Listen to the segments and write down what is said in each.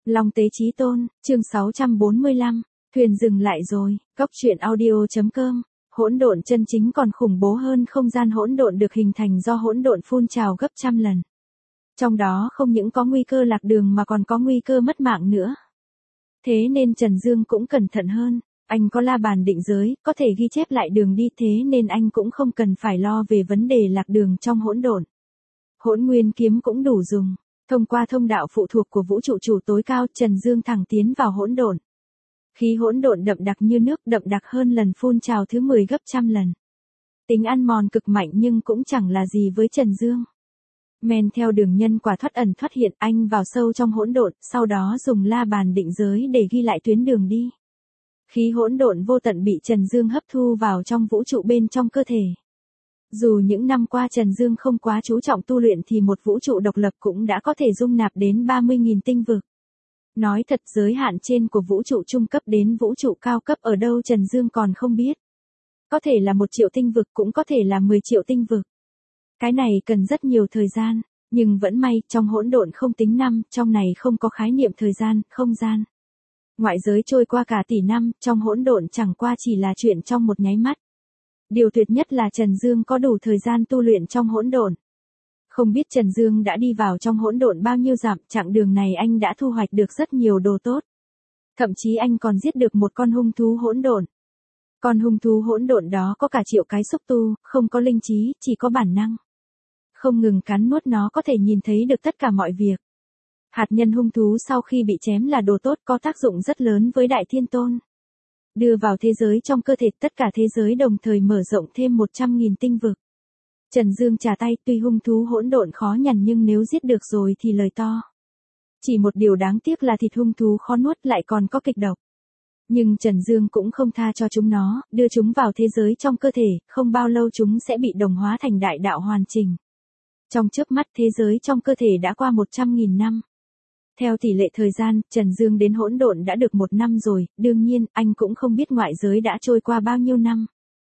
Long Tế Chí Tôn, chương 645, thuyền dừng lại rồi, Cốc truyện audio.com. Hỗn độn chân chính còn khủng bố hơn không gian hỗn độn được hình thành do hỗn độn phun trào gấp trăm lần. Trong đó không những có nguy cơ lạc đường mà còn có nguy cơ mất mạng nữa. Thế nên Trần Dương cũng cẩn thận hơn, anh có la bàn định giới, có thể ghi chép lại đường đi, thế nên anh cũng không cần phải lo về vấn đề lạc đường trong hỗn độn. Hỗn Nguyên kiếm cũng đủ dùng. Thông qua thông đạo phụ thuộc của vũ trụ chủ tối cao, Trần Dương thẳng tiến vào hỗn độn. Khí hỗn độn đậm đặc như nước, đậm đặc hơn lần phun trào thứ 10 gấp trăm lần. Tính ăn mòn cực mạnh nhưng cũng chẳng là gì với Trần Dương. Men theo đường nhân quả thoát ẩn thoát hiện, anh vào sâu trong hỗn độn, sau đó dùng la bàn định giới để ghi lại tuyến đường đi. Khí hỗn độn vô tận bị Trần Dương hấp thu vào trong vũ trụ bên trong cơ thể. Dù những năm qua Trần Dương không quá chú trọng tu luyện thì một vũ trụ độc lập cũng đã có thể dung nạp đến 30.000 tinh vực. Nói thật, giới hạn trên của vũ trụ trung cấp đến vũ trụ cao cấp ở đâu Trần Dương còn không biết. Có thể là 1 triệu tinh vực, cũng có thể là 10 triệu tinh vực. Cái này cần rất nhiều thời gian, nhưng vẫn may, trong hỗn độn không tính năm, trong này không có khái niệm thời gian, không gian. Ngoại giới trôi qua cả tỷ năm, trong hỗn độn chẳng qua chỉ là chuyện trong một nháy mắt. Điều tuyệt nhất là Trần Dương có đủ thời gian tu luyện trong hỗn độn. Không biết Trần Dương đã đi vào trong hỗn độn bao nhiêu dặm, chặng đường này anh đã thu hoạch được rất nhiều đồ tốt. Thậm chí anh còn giết được một con hung thú hỗn độn. Con hung thú hỗn độn đó có cả triệu cái xúc tu, không có linh trí, chỉ có bản năng. Không ngừng cắn nuốt nó có thể nhìn thấy được tất cả mọi việc. Hạt nhân hung thú sau khi bị chém là đồ tốt, có tác dụng rất lớn với Đại Thiên Tôn. Đưa vào thế giới trong cơ thể, tất cả thế giới đồng thời mở rộng thêm 100.000 tinh vực. Trần Dương trả tay, tuy hung thú hỗn độn khó nhằn nhưng nếu giết được rồi thì lời to. Chỉ một điều đáng tiếc là thịt hung thú khó nuốt lại còn có kịch độc. Nhưng Trần Dương cũng không tha cho chúng nó, đưa chúng vào thế giới trong cơ thể, không bao lâu chúng sẽ bị đồng hóa thành đại đạo hoàn chỉnh. Trong chớp mắt thế giới trong cơ thể đã qua 100.000 năm. Theo tỷ lệ thời gian, Trần Dương đến hỗn độn đã được 1 năm rồi, đương nhiên, anh cũng không biết ngoại giới đã trôi qua bao nhiêu năm.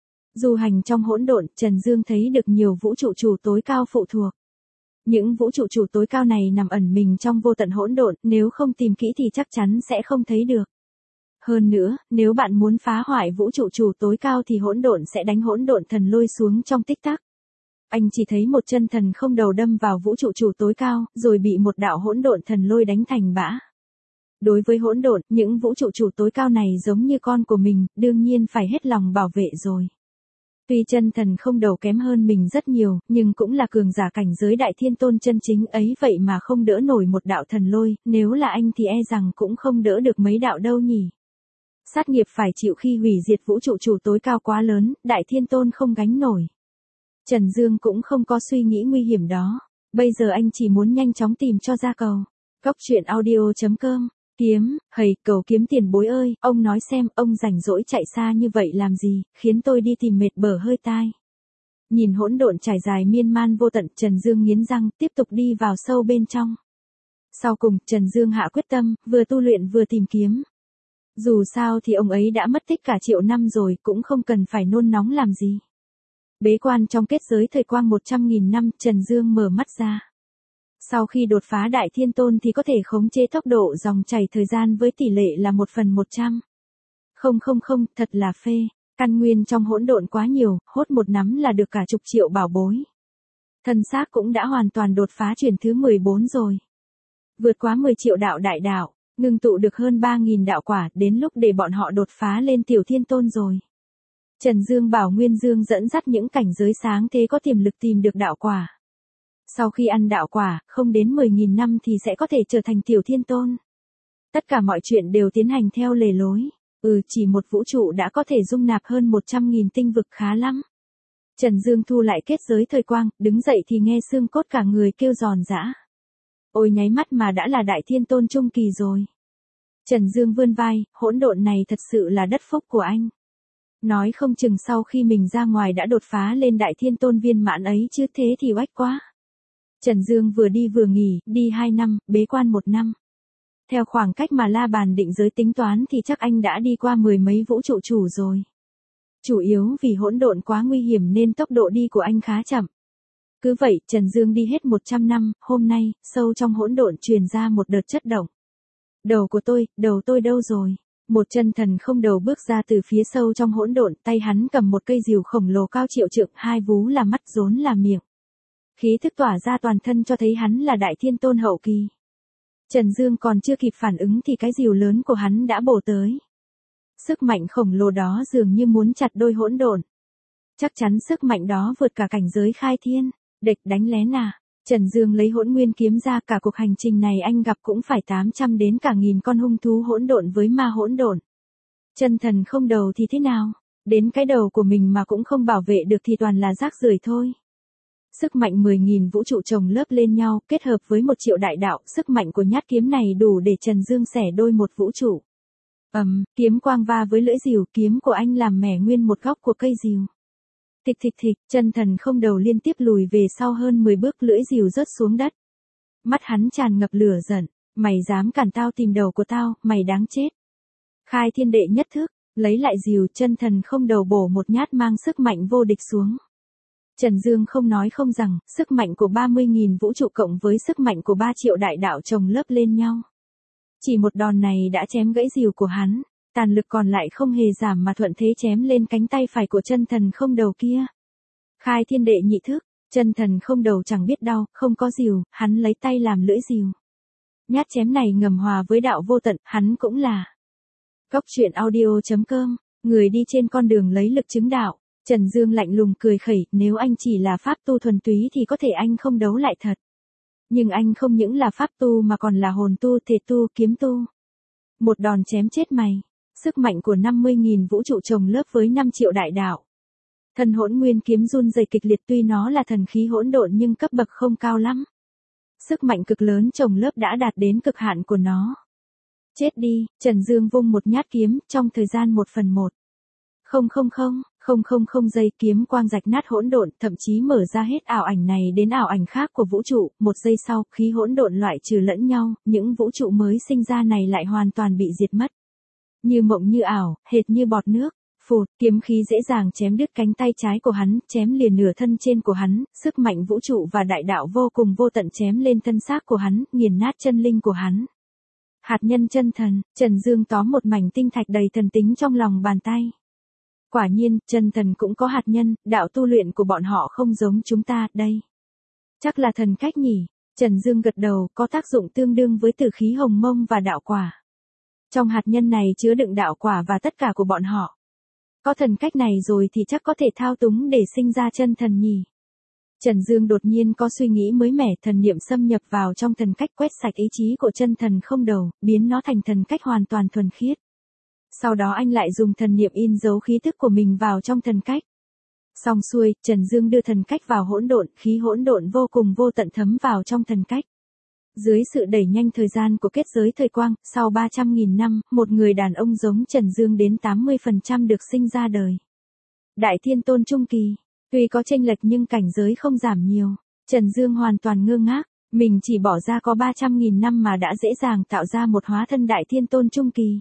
Du hành trong hỗn độn, Trần Dương thấy được nhiều vũ trụ chủ tối cao phụ thuộc. Những vũ trụ chủ tối cao này nằm ẩn mình trong vô tận hỗn độn, nếu không tìm kỹ thì chắc chắn sẽ không thấy được. Hơn nữa, nếu bạn muốn phá hoại vũ trụ chủ tối cao thì hỗn độn sẽ đánh hỗn độn thần lôi xuống trong tích tắc. Anh chỉ thấy một chân thần không đầu đâm vào vũ trụ chủ tối cao, rồi bị một đạo hỗn độn thần lôi đánh thành bã. Đối với hỗn độn, những vũ trụ chủ tối cao này giống như con của mình, đương nhiên phải hết lòng bảo vệ rồi. Tuy chân thần không đầu kém hơn mình rất nhiều, nhưng cũng là cường giả cảnh giới Đại Thiên Tôn chân chính ấy, vậy mà không đỡ nổi một đạo thần lôi, nếu là anh thì e rằng cũng không đỡ được mấy đạo đâu nhỉ. Sát nghiệp phải chịu khi hủy diệt vũ trụ chủ tối cao quá lớn, Đại Thiên Tôn không gánh nổi. Trần Dương cũng không có suy nghĩ nguy hiểm đó, bây giờ anh chỉ muốn nhanh chóng tìm cho ra cầu. Cốc truyện audio.com. Kiếm, hầy, cầu kiếm tiền bối ơi, ông nói xem, ông rảnh rỗi chạy xa như vậy làm gì, khiến tôi đi tìm mệt bở hơi tai. Nhìn hỗn độn trải dài miên man vô tận, Trần Dương nghiến răng, tiếp tục đi vào sâu bên trong. Sau cùng, Trần Dương hạ quyết tâm, vừa tu luyện vừa tìm kiếm. Dù sao thì ông ấy đã mất tích cả triệu năm rồi, cũng không cần phải nôn nóng làm gì. Bế quan trong kết giới thời quang 100.000 năm, Trần Dương mở mắt ra. Sau khi đột phá Đại Thiên Tôn thì có thể khống chế tốc độ dòng chảy thời gian với tỷ lệ là 1/100. Không, thật là phê. Căn nguyên trong hỗn độn quá nhiều, hốt một nắm là được cả chục triệu bảo bối. Thân xác cũng đã hoàn toàn đột phá chuyển thứ 14 rồi. Vượt quá 10 triệu đạo đại đạo, ngưng tụ được hơn 3.000 đạo quả, đến lúc để bọn họ đột phá lên Tiểu Thiên Tôn rồi. Trần Dương bảo Nguyên Dương dẫn dắt những cảnh giới sáng thế có tiềm lực tìm được đạo quả. Sau khi ăn đạo quả, không đến 10.000 năm thì sẽ có thể trở thành Tiểu Thiên Tôn. Tất cả mọi chuyện đều tiến hành theo lề lối. Chỉ một vũ trụ đã có thể dung nạp hơn 100.000 tinh vực, khá lắm. Trần Dương thu lại kết giới thời quang, đứng dậy thì nghe xương cốt cả người kêu giòn giã. Ôi nháy mắt mà đã là Đại Thiên Tôn trung kỳ rồi. Trần Dương vươn vai, hỗn độn này thật sự là đất phúc của anh. Nói không chừng sau khi mình ra ngoài đã đột phá lên Đại Thiên Tôn viên mãn ấy chứ, thế thì oách quá. Trần Dương vừa đi vừa nghỉ, đi 2 năm, bế quan 1 năm. Theo khoảng cách mà la bàn định giới tính toán thì chắc anh đã đi qua 10 mấy vũ trụ chủ rồi. Chủ yếu vì hỗn độn quá nguy hiểm nên tốc độ đi của anh khá chậm. Cứ vậy, Trần Dương đi hết 100 năm, hôm nay, sâu trong hỗn độn truyền ra một đợt chất động. Đầu tôi đâu rồi? Một chân thần không đầu bước ra từ phía sâu trong hỗn độn, tay hắn cầm một cây rìu khổng lồ cao triệu trượng, hai vú là mắt rốn là miệng. Khí thức tỏa ra toàn thân cho thấy hắn là Đại Thiên Tôn hậu kỳ. Trần Dương còn chưa kịp phản ứng thì cái rìu lớn của hắn đã bổ tới. Sức mạnh khổng lồ đó dường như muốn chặt đôi hỗn độn. Chắc chắn sức mạnh đó vượt cả cảnh giới khai thiên. Địch đánh lén à? Trần Dương lấy Hỗn Nguyên kiếm ra, cả cuộc hành trình này anh gặp cũng phải 800 đến cả 1000 con hung thú hỗn độn với ma hỗn độn. Chân thần không đầu thì thế nào? Đến cái đầu của mình mà cũng không bảo vệ được thì toàn là rác rưởi thôi. Sức mạnh 10.000 vũ trụ chồng lớp lên nhau, kết hợp với 1 triệu đại đạo, sức mạnh của nhát kiếm này đủ để Trần Dương xẻ đôi một vũ trụ. Kiếm quang va với lưỡi rìu, kiếm của anh làm mẻ nguyên một góc của cây rìu. Thịch thịch thịch, chân thần không đầu liên tiếp lùi về sau hơn 10 bước, lưỡi rìu rớt xuống đất. Mắt hắn tràn ngập lửa giận, mày dám cản tao tìm đầu của tao, mày đáng chết. Khai thiên đệ nhất thức, lấy lại rìu, chân thần không đầu bổ một nhát mang sức mạnh vô địch xuống. Trần Dương không nói không rằng, sức mạnh của 30.000 vũ trụ cộng với sức mạnh của 3 triệu đại đạo chồng lớp lên nhau. Chỉ một đòn này đã chém gãy rìu của hắn, tàn lực còn lại không hề giảm mà thuận thế chém lên cánh tay phải của chân thần không đầu kia. Khai thiên đệ nhị thức, chân thần không đầu chẳng biết đau, không có rìu, hắn lấy tay làm lưỡi rìu. Nhát chém này ngầm hòa với đạo vô tận, hắn cũng là. Cốc truyện audio.com, người đi trên con đường lấy lực chứng đạo. Trần Dương lạnh lùng cười khẩy, nếu anh chỉ là pháp tu thuần túy thì có thể anh không đấu lại thật. Nhưng anh không những là pháp tu mà còn là hồn tu, thể tu, kiếm tu. Một đòn chém chết mày. Sức mạnh của 50.000 vũ trụ chồng lớp với 5 triệu đại đạo. Thần Hỗn Nguyên kiếm run rẩy kịch liệt, tuy nó là thần khí hỗn độn nhưng cấp bậc không cao lắm. Sức mạnh cực lớn chồng lớp đã đạt đến cực hạn của nó. Chết đi, Trần Dương vung một nhát kiếm, trong thời gian 1/1. 000 giây, kiếm quang rạch nát hỗn độn, thậm chí mở ra hết ảo ảnh này đến ảo ảnh khác của vũ trụ. 1 giây sau, khí hỗn độn loại trừ lẫn nhau, những vũ trụ mới sinh ra này lại hoàn toàn bị diệt mất. Như mộng như ảo, hệt như bọt nước. Phụt, kiếm khí dễ dàng chém đứt cánh tay trái của hắn, chém liền nửa thân trên của hắn, sức mạnh vũ trụ và đại đạo vô cùng vô tận chém lên thân xác của hắn, nghiền nát chân linh của hắn. Hạt nhân chân thần, Trần Dương tóm một mảnh tinh thạch đầy thần tính trong lòng bàn tay. Quả nhiên, chân thần cũng có hạt nhân, đạo tu luyện của bọn họ không giống chúng ta, đây. Chắc là thần cách nhỉ? Trần Dương gật đầu, có tác dụng tương đương với tử khí hồng mông và đạo quả. Trong hạt nhân này chứa đựng đạo quả và tất cả của bọn họ. Có thần cách này rồi thì chắc có thể thao túng để sinh ra chân thần nhỉ? Trần Dương đột nhiên có suy nghĩ mới mẻ, thần niệm xâm nhập vào trong thần cách quét sạch ý chí của chân thần không đầu, biến nó thành thần cách hoàn toàn thuần khiết. Sau đó anh lại dùng thần niệm in dấu khí thức của mình vào trong thần cách. Xong xuôi, Trần Dương đưa thần cách vào hỗn độn, khí hỗn độn vô cùng vô tận thấm vào trong thần cách. Dưới sự đẩy nhanh thời gian của kết giới thời quang, sau 300.000 năm, một người đàn ông giống Trần Dương đến 80% được sinh ra đời. Đại Thiên Tôn trung kỳ, tuy có chênh lệch nhưng cảnh giới không giảm nhiều. Trần Dương hoàn toàn ngơ ngác, mình chỉ bỏ ra có 300.000 năm mà đã dễ dàng tạo ra một hóa thân Đại Thiên Tôn trung kỳ.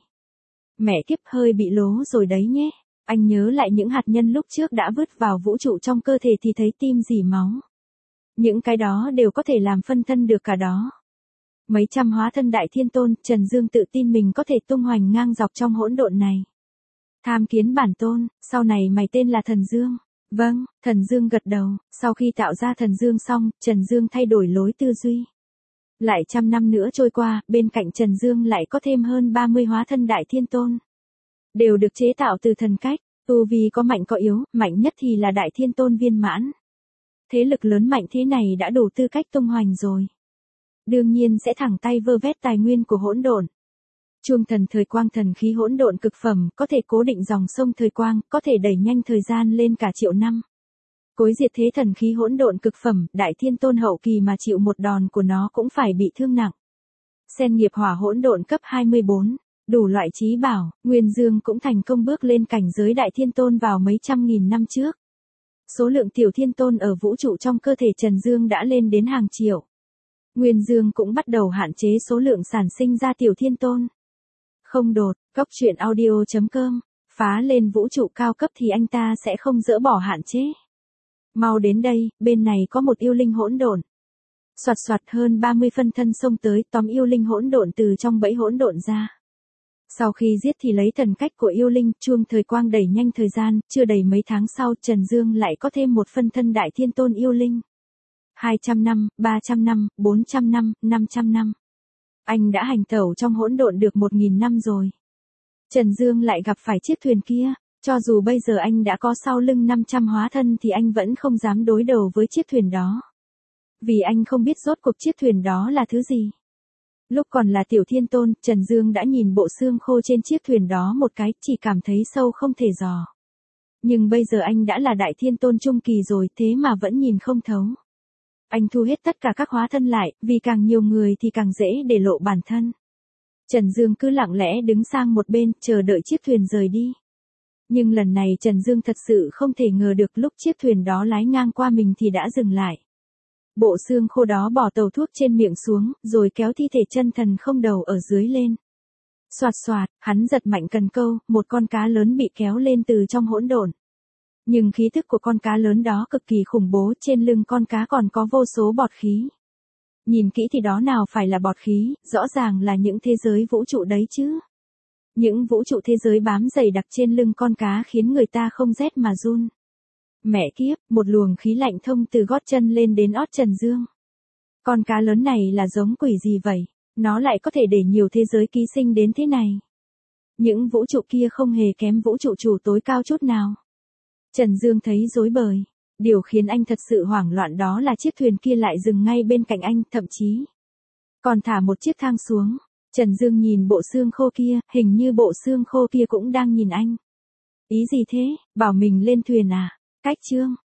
Mẹ kiếp, hơi bị lố rồi đấy nhé. Anh nhớ lại những hạt nhân lúc trước đã vứt vào vũ trụ trong cơ thể thì thấy tim rỉ máu. Những cái đó đều có thể làm phân thân được cả đó. Mấy trăm hóa thân Đại Thiên Tôn, Trần Dương tự tin mình có thể tung hoành ngang dọc trong hỗn độn này. Tham kiến bản tôn, sau này mày tên là Thần Dương. Vâng, Thần Dương gật đầu, sau khi tạo ra Thần Dương xong, Trần Dương thay đổi lối tư duy. Lại 100 năm nữa trôi qua, bên cạnh Trần Dương lại có thêm hơn 30 hóa thân Đại Thiên Tôn. Đều được chế tạo từ thần cách, tu vi có mạnh có yếu, mạnh nhất thì là Đại Thiên Tôn viên mãn. Thế lực lớn mạnh thế này đã đủ tư cách tung hoành rồi. Đương nhiên sẽ thẳng tay vơ vét tài nguyên của hỗn độn. Chuông thần thời quang, thần khí hỗn độn cực phẩm, có thể cố định dòng sông thời quang, có thể đẩy nhanh thời gian lên cả triệu năm. Cối diệt thế thần khí hỗn độn cực phẩm, Đại Thiên Tôn hậu kỳ mà chịu một đòn của nó cũng phải bị thương nặng. Sen nghiệp hỏa hỗn độn cấp 24, đủ loại trí bảo, Nguyên Dương cũng thành công bước lên cảnh giới Đại Thiên Tôn vào mấy trăm nghìn năm trước. Số lượng tiểu thiên tôn ở vũ trụ trong cơ thể Trần Dương đã lên đến hàng triệu. Nguyên Dương cũng bắt đầu hạn chế số lượng sản sinh ra tiểu thiên tôn. Không đột, cốc truyện audio.com, phá lên vũ trụ cao cấp thì anh ta sẽ không dỡ bỏ hạn chế. Mau đến đây, bên này có một yêu linh hỗn độn. Soạt soạt hơn 30 phân thân xông tới tóm yêu linh hỗn độn từ trong bẫy hỗn độn ra. Sau khi giết thì lấy thần cách của yêu linh, chuông thời quang đẩy nhanh thời gian, chưa đầy mấy tháng sau Trần Dương lại có thêm một phân thân đại thiên tôn yêu linh. 200 năm, 300 năm, 400 năm, 500 năm. Anh đã hành tẩu trong hỗn độn được 1000 năm rồi. Trần Dương lại gặp phải chiếc thuyền kia, cho dù bây giờ anh đã có sau lưng 500 hóa thân thì anh vẫn không dám đối đầu với chiếc thuyền đó. Vì anh không biết rốt cuộc chiếc thuyền đó là thứ gì. Lúc còn là tiểu thiên tôn, Trần Dương đã nhìn bộ xương khô trên chiếc thuyền đó một cái, chỉ cảm thấy sâu không thể dò. Nhưng bây giờ anh đã là đại thiên tôn trung kỳ rồi, thế mà vẫn nhìn không thấu. Anh thu hết tất cả các hóa thân lại, vì càng nhiều người thì càng dễ để lộ bản thân. Trần Dương cứ lặng lẽ đứng sang một bên, chờ đợi chiếc thuyền rời đi. Nhưng lần này Trần Dương thật sự không thể ngờ được lúc chiếc thuyền đó lái ngang qua mình thì đã dừng lại. Bộ xương khô đó bỏ tàu thuốc trên miệng xuống, rồi kéo thi thể chân thần không đầu ở dưới lên. Soạt soạt, hắn giật mạnh cần câu, một con cá lớn bị kéo lên từ trong hỗn độn. Nhưng khí thức của con cá lớn đó cực kỳ khủng bố, trên lưng con cá còn có vô số bọt khí. Nhìn kỹ thì đó nào phải là bọt khí, rõ ràng là những thế giới vũ trụ đấy chứ. Những vũ trụ thế giới bám dày đặc trên lưng con cá khiến người ta không rét mà run. Mẹ kiếp, một luồng khí lạnh thông từ gót chân lên đến ót Trần Dương. Con cá lớn này là giống quỷ gì vậy? Nó lại có thể để nhiều thế giới ký sinh đến thế này. Những vũ trụ kia không hề kém vũ trụ chủ tối cao chút nào. Trần Dương thấy rối bời. Điều khiến anh thật sự hoảng loạn đó là chiếc thuyền kia lại dừng ngay bên cạnh anh, thậm chí còn thả một chiếc thang xuống. Trần Dương nhìn bộ xương khô kia, hình như bộ xương khô kia cũng đang nhìn anh. Ý gì thế, bảo mình lên thuyền à? Cách chương